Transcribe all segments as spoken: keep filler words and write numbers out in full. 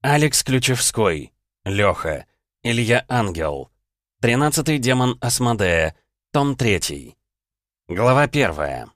Алекс Ключевской. Лёха. Илья Ангел. Тринадцатый демон Асмодея. Том третий. Глава первая.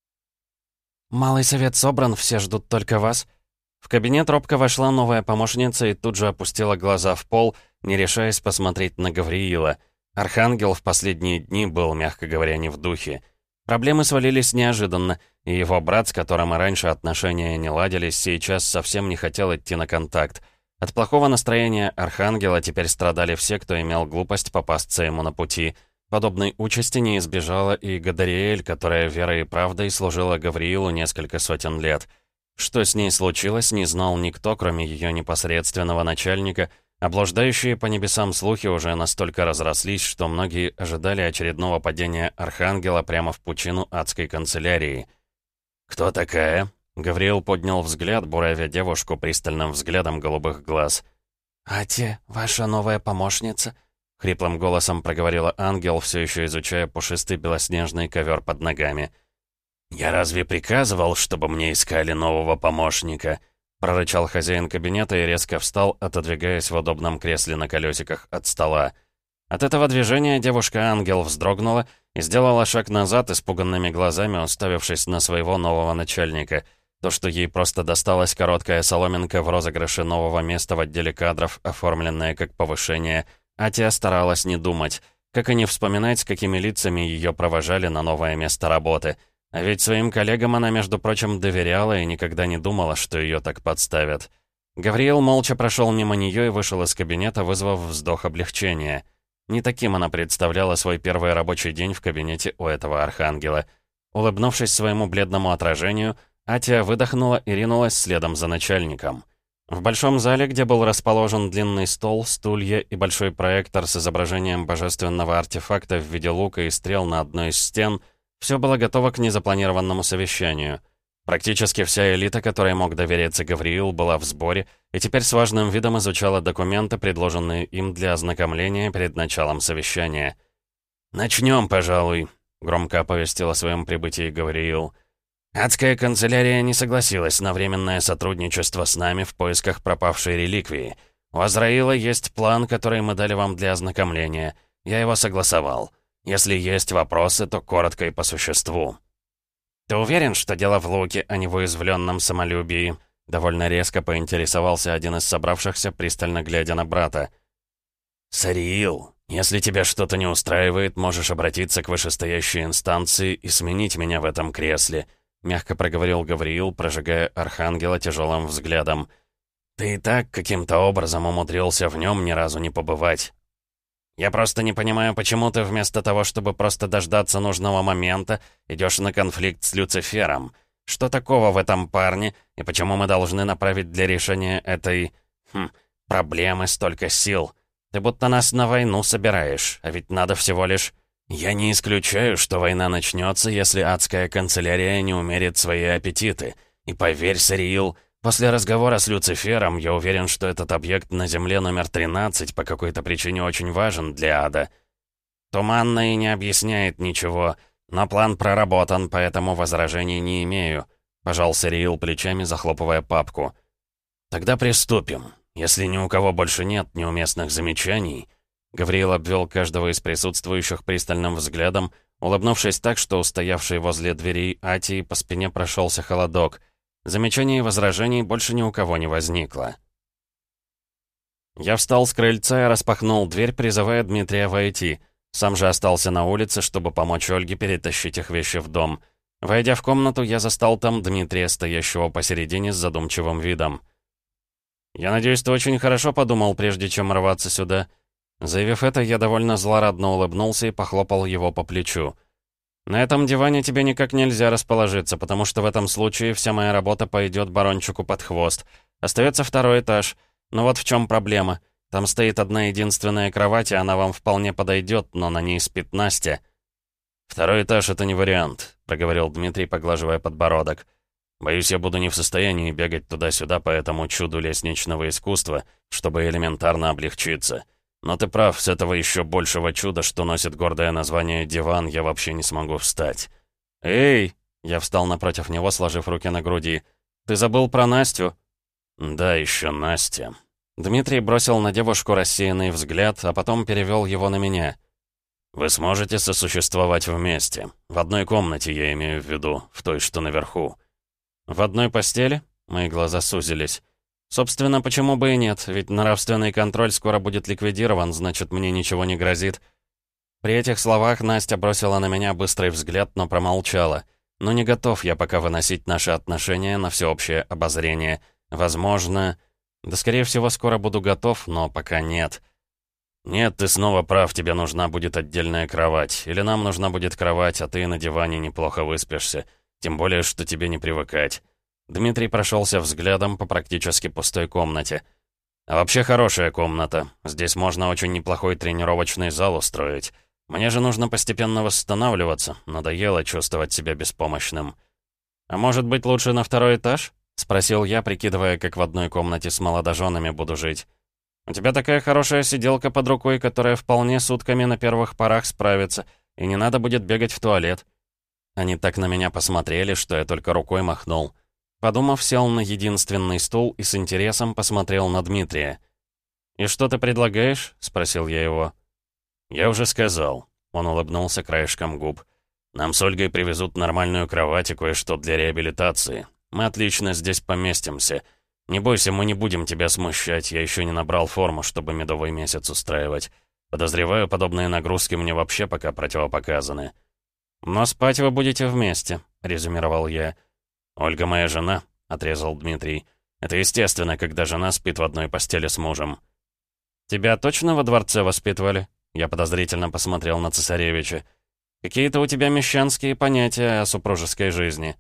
«Малый совет собран, все ждут только вас». В кабинет робко вошла новая помощница и тут же опустила глаза в пол, не решаясь посмотреть на Гавриила. Архангел в последние дни был, мягко говоря, не в духе. Проблемы свалились неожиданно, и его брат, с которым и раньше отношения не ладились, сейчас совсем не хотел идти на контакт. От плохого настроения Архангела теперь страдали все, кто имел глупость попасться ему на пути. Подобной участи не избежала и Гадариэль, которая верой и правдой служила Гавриилу несколько сотен лет. Что с ней случилось, не знал никто, кроме ее непосредственного начальника, а блуждающие по небесам слухи уже настолько разрослись, что многие ожидали очередного падения Архангела прямо в пучину адской канцелярии. «Кто такая?» Гавриил поднял взгляд, буравя девушку пристальным взглядом голубых глаз. «Ати, ваша новая помощница?» — хриплым голосом проговорила ангел, все еще изучая пушистый белоснежный ковер под ногами. «Я разве приказывал, чтобы мне искали нового помощника?» — прорычал хозяин кабинета и резко встал, отодвигаясь в удобном кресле на колесиках от стола. От этого движения девушка-ангел вздрогнула и сделала шаг назад, испуганными глазами уставившись на своего нового начальника. То, что ей просто досталась короткая соломинка в розыгрыше нового места в отделе кадров, оформленное как повышение, Атия старалась не думать, как и не вспоминать, с какими лицами ее провожали на новое место работы. А ведь своим коллегам она, между прочим, доверяла и никогда не думала, что ее так подставят. Гавриил молча прошел мимо нее и вышел из кабинета, вызвав вздох облегчения. Не таким она представляла свой первый рабочий день в кабинете у этого архангела. Улыбнувшись своему бледному отражению, Атия выдохнула и ринулась следом за начальником. В большом зале, где был расположен длинный стол, стулья и большой проектор с изображением божественного артефакта в виде лука и стрел на одной из стен, все было готово к незапланированному совещанию. Практически вся элита, которой мог довериться Гавриил, была в сборе и теперь с важным видом изучала документы, предложенные им для ознакомления перед началом совещания. «Начнем, пожалуй», — громко оповестил о своем прибытии Гавриил. «Адская канцелярия не согласилась на временное сотрудничество с нами в поисках пропавшей реликвии. У Азраила есть план, который мы дали вам для ознакомления. Я его согласовал. Если есть вопросы, то коротко и по существу». «Ты уверен, что дело в луке, а не в уязвленном самолюбии?» Довольно резко поинтересовался один из собравшихся, пристально глядя на брата. «Сариил, если тебя что-то не устраивает, можешь обратиться к вышестоящей инстанции и сменить меня в этом кресле», — мягко проговорил Гавриил, прожигая архангела тяжелым взглядом. «Ты и так каким-то образом умудрился в нем ни разу не побывать. Я просто не понимаю, почему ты вместо того, чтобы просто дождаться нужного момента, идешь на конфликт с Люцифером. Что такого в этом парне, и почему мы должны направить для решения этой... Хм, проблемы столько сил? Ты будто нас на войну собираешь, а ведь надо всего лишь... Я не исключаю, что война начнется, если адская канцелярия не умерит свои аппетиты. И поверь, Сариил, после разговора с Люцифером я уверен, что этот объект на Земле номер тринадцать по какой-то причине очень важен для ада. Туманно и не объясняет ничего, но план проработан, поэтому возражений не имею», — пожал Сариил плечами, захлопывая папку. «Тогда приступим. Если ни у кого больше нет неуместных замечаний...» Гавриил обвел каждого из присутствующих пристальным взглядом, улыбнувшись так, что у стоявшей возле дверей Атии по спине прошелся холодок. Замечаний и возражений больше ни у кого не возникло. Я встал с крыльца и распахнул дверь, призывая Дмитрия войти. Сам же остался на улице, чтобы помочь Ольге перетащить их вещи в дом. Войдя в комнату, я застал там Дмитрия, стоящего посередине с задумчивым видом. «Я надеюсь, ты очень хорошо подумал, прежде чем рваться сюда». Заявив это, я довольно злорадно улыбнулся и похлопал его по плечу. «На этом диване тебе никак нельзя расположиться, потому что в этом случае вся моя работа пойдет барончику под хвост. Остается второй этаж. Но вот в чем проблема. Там стоит одна единственная кровать, и она вам вполне подойдет, но на ней спит Настя». «Второй этаж — это не вариант», — проговорил Дмитрий, поглаживая подбородок. «Боюсь, я буду не в состоянии бегать туда-сюда по этому чуду лестничного искусства, чтобы элементарно облегчиться. Но ты прав, с этого еще большего чуда, что носит гордое название «диван», я вообще не смогу встать». «Эй!» — я встал напротив него, сложив руки на груди. «Ты забыл про Настю?» «Да, еще Настя». Дмитрий бросил на девушку рассеянный взгляд, а потом перевел его на меня. «Вы сможете сосуществовать вместе. В одной комнате, я имею в виду, в той, что наверху». «В одной постели?» Мои глаза сузились. «Собственно, почему бы и нет, ведь нравственный контроль скоро будет ликвидирован, значит, мне ничего не грозит». При этих словах Настя бросила на меня быстрый взгляд, но промолчала. Но не готов я пока выносить наши отношения на всеобщее обозрение. Возможно... Да, скорее всего, скоро буду готов, но пока нет. «Нет, ты снова прав, тебе нужна будет отдельная кровать. Или нам нужна будет кровать, а ты на диване неплохо выспишься. Тем более, что тебе не привыкать». Дмитрий прошелся взглядом по практически пустой комнате. «А вообще хорошая комната. Здесь можно очень неплохой тренировочный зал устроить. Мне же нужно постепенно восстанавливаться. Надоело чувствовать себя беспомощным». «А может быть, лучше на второй этаж?» — спросил я, прикидывая, как в одной комнате с молодоженами буду жить. «У тебя такая хорошая сиделка под рукой, которая вполне сутками на первых порах справится, и не надо будет бегать в туалет». Они так на меня посмотрели, что я только рукой махнул. Подумав, сел на единственный стул и с интересом посмотрел на Дмитрия. «И что ты предлагаешь?» — спросил я его. «Я уже сказал». Он улыбнулся краешком губ. «Нам с Ольгой привезут нормальную кровать и кое-что для реабилитации. Мы отлично здесь поместимся. Не бойся, мы не будем тебя смущать, я еще не набрал форму, чтобы медовый месяц устраивать. Подозреваю, подобные нагрузки мне вообще пока противопоказаны». «Но спать вы будете вместе», — резюмировал я. «Ольга моя жена», — отрезал Дмитрий. «Это естественно, когда жена спит в одной постели с мужем». «Тебя точно во дворце воспитывали?» Я подозрительно посмотрел на цесаревича. «Какие-то у тебя мещанские понятия о супружеской жизни».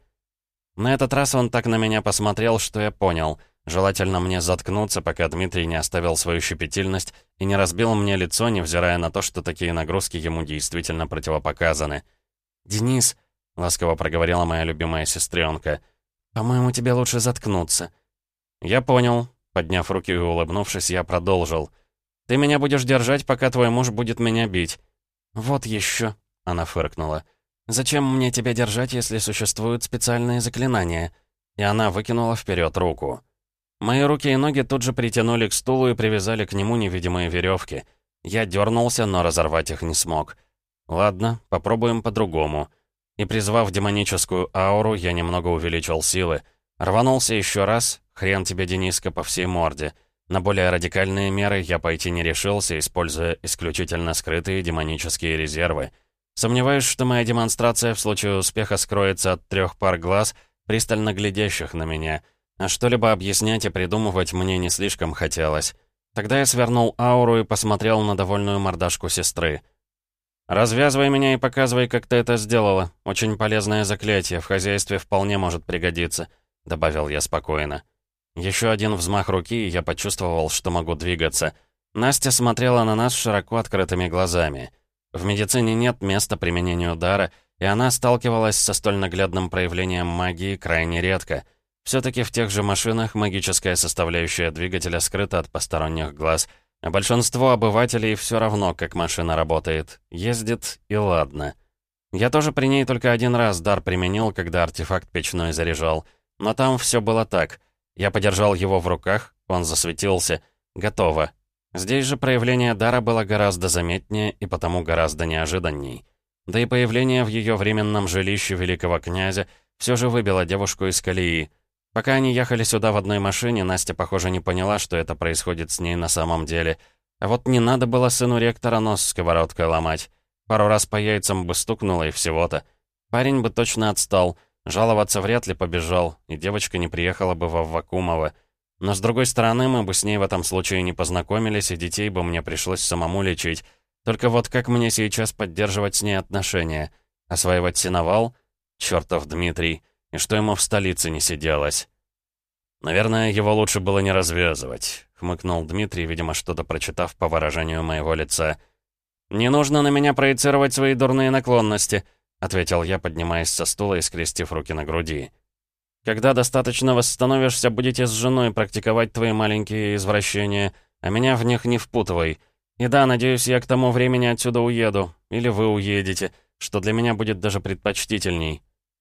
На этот раз он так на меня посмотрел, что я понял. Желательно мне заткнуться, пока Дмитрий не оставил свою щепетильность и не разбил мне лицо, невзирая на то, что такие нагрузки ему действительно противопоказаны. «Денис», — ласково проговорила моя любимая сестренка, — «по-моему, тебе лучше заткнуться». «Я понял». Подняв руки и улыбнувшись, я продолжил. «Ты меня будешь держать, пока твой муж будет меня бить». «Вот еще», — она фыркнула. «Зачем мне тебя держать, если существуют специальные заклинания?» И она выкинула вперед руку. Мои руки и ноги тут же притянули к стулу и привязали к нему невидимые веревки. Я дернулся, но разорвать их не смог. «Ладно, попробуем по-другому». И призвав демоническую ауру, я немного увеличил силы. Рванулся еще раз, хрен тебе, Дениска, по всей морде. На более радикальные меры я пойти не решился, используя исключительно скрытые демонические резервы. Сомневаюсь, что моя демонстрация в случае успеха скроется от трех пар глаз, пристально глядящих на меня. А что-либо объяснять и придумывать мне не слишком хотелось. Тогда я свернул ауру и посмотрел на довольную мордашку сестры. «Развязывай меня и показывай, как ты это сделала. Очень полезное заклятие, в хозяйстве вполне может пригодиться», — добавил я спокойно. Еще один взмах руки, и я почувствовал, что могу двигаться. Настя смотрела на нас широко открытыми глазами. В медицине нет места применению дара, и она сталкивалась со столь наглядным проявлением магии крайне редко. Все-таки в тех же машинах магическая составляющая двигателя скрыта от посторонних глаз, а большинство обывателей все равно, как машина работает. Ездит и ладно. Я тоже при ней только один раз дар применил, когда артефакт печной заряжал. Но там все было так. Я подержал его в руках, он засветился. Готово. Здесь же проявление дара было гораздо заметнее и потому гораздо неожиданней. Да и появление в ее временном жилище великого князя все же выбило девушку из колеи. Пока они ехали сюда в одной машине, Настя, похоже, не поняла, что это происходит с ней на самом деле. А вот не надо было сыну ректора нос сковородкой ломать. Пару раз по яйцам бы стукнуло и всего-то. Парень бы точно отстал, жаловаться вряд ли побежал, и девочка не приехала бы во Вакумово. Но, с другой стороны, мы бы с ней в этом случае не познакомились, и детей бы мне пришлось самому лечить. Только вот как мне сейчас поддерживать с ней отношения? Осваивать сеновал? Чёртов Дмитрий. И что ему в столице не сиделось? «Наверное, его лучше было не развязывать», — хмыкнул Дмитрий, видимо, что-то прочитав по выражению моего лица. «Не нужно на меня проецировать свои дурные наклонности», — ответил я, поднимаясь со стула и скрестив руки на груди. «Когда достаточно восстановишься, будете с женой практиковать твои маленькие извращения, а меня в них не впутывай. И да, надеюсь, я к тому времени отсюда уеду, или вы уедете, что для меня будет даже предпочтительней».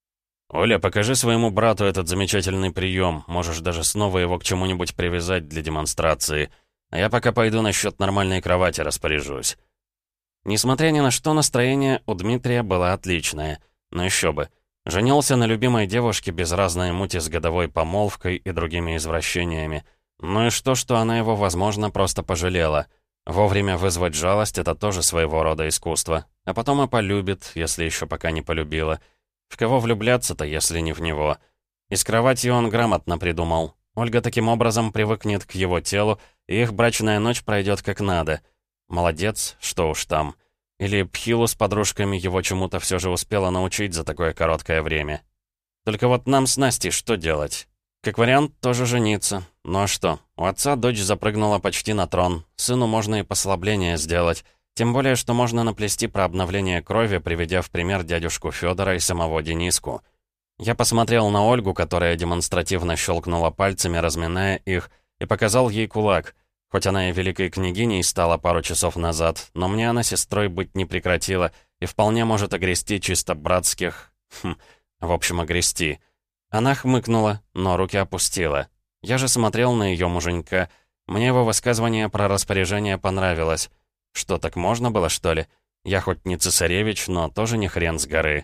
«Оля, покажи своему брату этот замечательный прием. Можешь даже снова его к чему-нибудь привязать для демонстрации. А я пока пойду насчет нормальной кровати распоряжусь». Несмотря ни на что, настроение у Дмитрия было отличное. Но еще бы. Женился на любимой девушке без разной мути с годовой помолвкой и другими извращениями. Ну и что, что она его, возможно, просто пожалела. Вовремя вызвать жалость — это тоже своего рода искусство. А потом и полюбит, если еще пока не полюбила. В кого влюбляться-то, если не в него? И с кроватью он грамотно придумал. Ольга таким образом привыкнет к его телу, и их брачная ночь пройдет как надо. Молодец, что уж там. Или Пхилу с подружками его чему-то все же успела научить за такое короткое время. Только вот нам с Настей что делать? Как вариант, тоже жениться. Ну а что? У отца дочь запрыгнула почти на трон. Сыну можно и послабление сделать. Тем более, что можно наплести про обновление крови, приведя в пример дядюшку Федора и самого Дениску. Я посмотрел на Ольгу, которая демонстративно щелкнула пальцами, разминая их, и показал ей кулак. Хоть она и великой княгиней стала пару часов назад, но мне она сестрой быть не прекратила и вполне может огрести чисто братских... Хм, в общем, огрести. Она хмыкнула, но руки опустила. Я же смотрел на ее муженька. Мне его высказывание про распоряжение понравилось. Что, так можно было, что ли? Я хоть не цесаревич, но тоже не хрен с горы.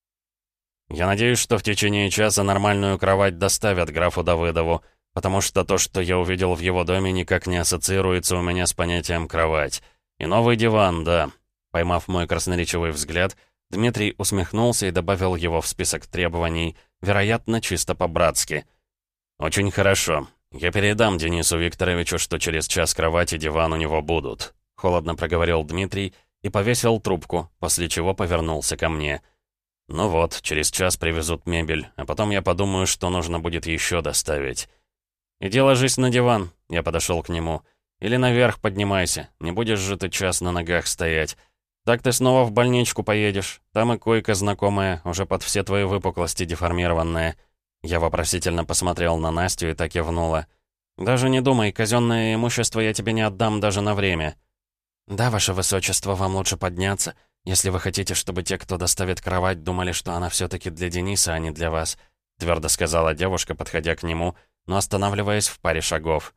Я надеюсь, что в течение часа нормальную кровать доставят графу Давыдову, потому что то, что я увидел в его доме, никак не ассоциируется у меня с понятием «кровать». И новый диван, да. Поймав мой красноречивый взгляд, Дмитрий усмехнулся и добавил его в список требований, вероятно, чисто по-братски. «Очень хорошо. Я передам Денису Викторовичу, что через час кровать и диван у него будут», — холодно проговорил Дмитрий и повесил трубку, после чего повернулся ко мне. «Ну вот, через час привезут мебель, а потом я подумаю, что нужно будет еще доставить». «Иди ложись на диван», — я подошел к нему. «Или наверх поднимайся, не будешь же ты час на ногах стоять. Так ты снова в больничку поедешь, там и койка знакомая, уже под все твои выпуклости деформированная». Я вопросительно посмотрел на Настю и так кивнула. «Даже не думай, казенное имущество я тебе не отдам даже на время». «Да, ваше высочество, вам лучше подняться, если вы хотите, чтобы те, кто доставит кровать, думали, что она все-таки для Дениса, а не для вас», — твердо сказала девушка, подходя к нему, но останавливаясь в паре шагов.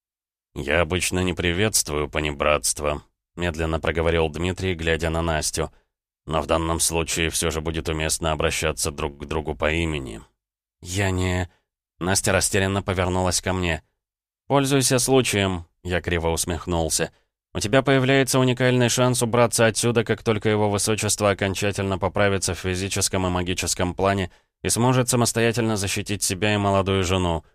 «Я обычно не приветствую понебратство», — медленно проговорил Дмитрий, глядя на Настю. «Но в данном случае все же будет уместно обращаться друг к другу по имени». «Я не...» Настя растерянно повернулась ко мне. «Пользуйся случаем», — я криво усмехнулся. «У тебя появляется уникальный шанс убраться отсюда, как только его высочество окончательно поправится в физическом и магическом плане и сможет самостоятельно защитить себя и молодую жену».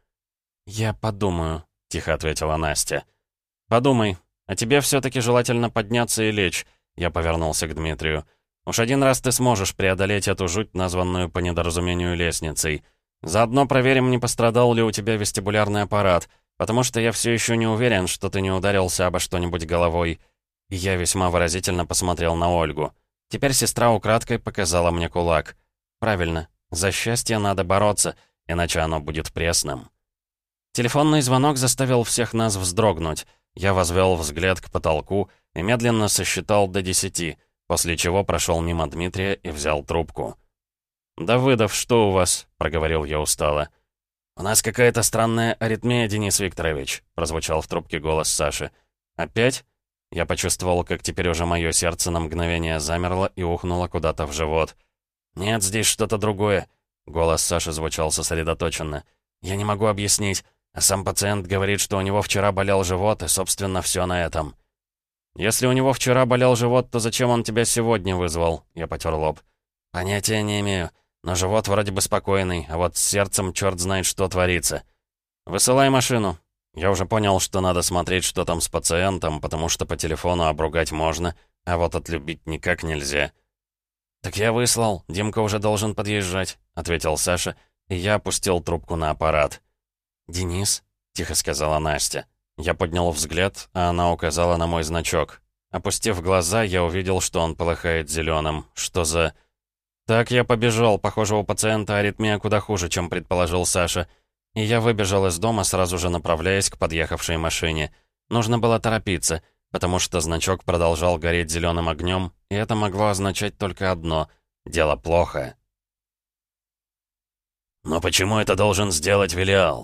«Я подумаю», — тихо ответила Настя. «Подумай. А тебе все-таки желательно подняться и лечь», — я повернулся к Дмитрию. «Уж один раз ты сможешь преодолеть эту жуть, названную по недоразумению лестницей. Заодно проверим, не пострадал ли у тебя вестибулярный аппарат, потому что я все еще не уверен, что ты не ударился обо что-нибудь головой». И я весьма выразительно посмотрел на Ольгу. Теперь сестра украдкой показала мне кулак. «Правильно. За счастье надо бороться, иначе оно будет пресным». Телефонный звонок заставил всех нас вздрогнуть. Я возвел взгляд к потолку и медленно сосчитал до десяти, после чего прошел мимо Дмитрия и взял трубку. «Давыдов, что у вас?» — проговорил я устало. «У нас какая-то странная аритмия, Денис Викторович», — прозвучал в трубке голос Саши. «Опять?» Я почувствовал, как теперь уже мое сердце на мгновение замерло и ухнуло куда-то в живот. «Нет, здесь что-то другое», — голос Саши звучал сосредоточенно. «Я не могу объяснить. А сам пациент говорит, что у него вчера болел живот, и, собственно, все на этом». «Если у него вчера болел живот, то зачем он тебя сегодня вызвал?» Я потер лоб. «Понятия не имею, но живот вроде бы спокойный, а вот с сердцем черт знает, что творится». «Высылай машину». Я уже понял, что надо смотреть, что там с пациентом, потому что по телефону обругать можно, а вот отлюбить никак нельзя. «Так я выслал, Димка уже должен подъезжать», — ответил Саша, и я опустил трубку на аппарат. «Денис?» — тихо сказала Настя. Я поднял взгляд, а она указала на мой значок. Опустив глаза, я увидел, что он полыхает зеленым. Что за... «Так, я побежал. Похоже, у пациента аритмия куда хуже, чем предположил Саша». И я выбежал из дома, сразу же направляясь к подъехавшей машине. Нужно было торопиться, потому что значок продолжал гореть зеленым огнем, и это могло означать только одно — дело плохо. «Но почему это должен сделать Велиал?»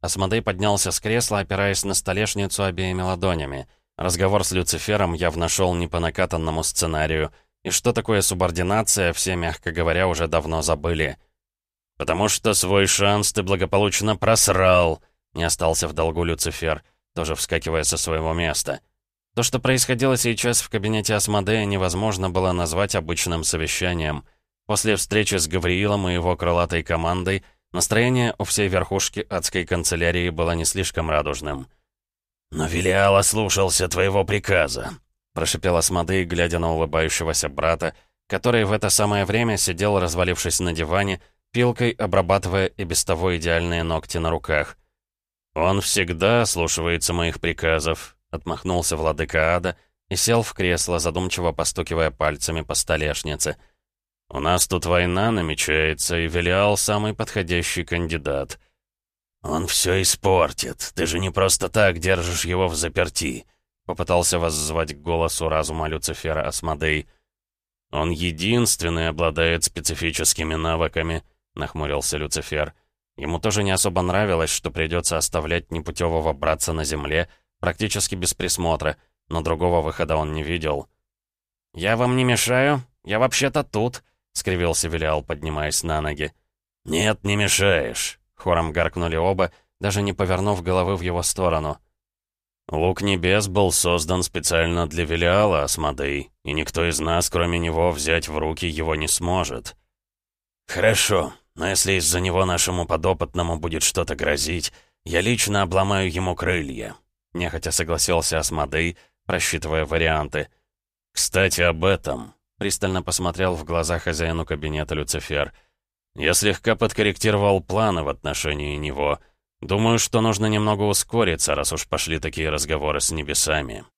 Асмодей поднялся с кресла, опираясь на столешницу обеими ладонями. Разговор с Люцифером явно шел не по накатанному сценарию, и что такое субординация, все, мягко говоря, уже давно забыли. «Потому что свой шанс ты благополучно просрал», — не остался в долгу Люцифер, тоже вскакивая со своего места. То, что происходило сейчас в кабинете Асмодея, невозможно было назвать обычным совещанием. После встречи с Гавриилом и его крылатой командой настроение у всей верхушки адской канцелярии было не слишком радужным. «Но Велиал ослушался твоего приказа», — прошипел Асмодей, глядя на улыбающегося брата, который в это самое время сидел, развалившись на диване, пилкой обрабатывая и без того идеальные ногти на руках. «Он всегда слушается моих приказов», — отмахнулся владыка ада и сел в кресло, задумчиво постукивая пальцами по столешнице. «У нас тут война намечается, и Велиал самый подходящий кандидат». «Он все испортит. Ты же не просто так держишь его в заперти», — попытался воззвать к голосу разума Люцифера Асмодей. «Он единственный обладает специфическими навыками», — нахмурился Люцифер. Ему тоже не особо нравилось, что придется оставлять непутевого братца на земле, практически без присмотра, но другого выхода он не видел. «Я вам не мешаю? Я вообще-то тут», — скривился Велиал, поднимаясь на ноги. «Нет, не мешаешь», — хором гаркнули оба, даже не повернув головы в его сторону. «Лук небес был создан специально для Велиала, Асмодей, и никто из нас, кроме него, взять в руки его не сможет». «Хорошо, но если из-за него нашему подопытному будет что-то грозить, я лично обломаю ему крылья», — нехотя согласился Асмодей, просчитывая варианты. «Кстати, об этом», — пристально посмотрел в глаза хозяину кабинета Люцифер. «Я слегка подкорректировал планы в отношении него. Думаю, что нужно немного ускориться, раз уж пошли такие разговоры с небесами».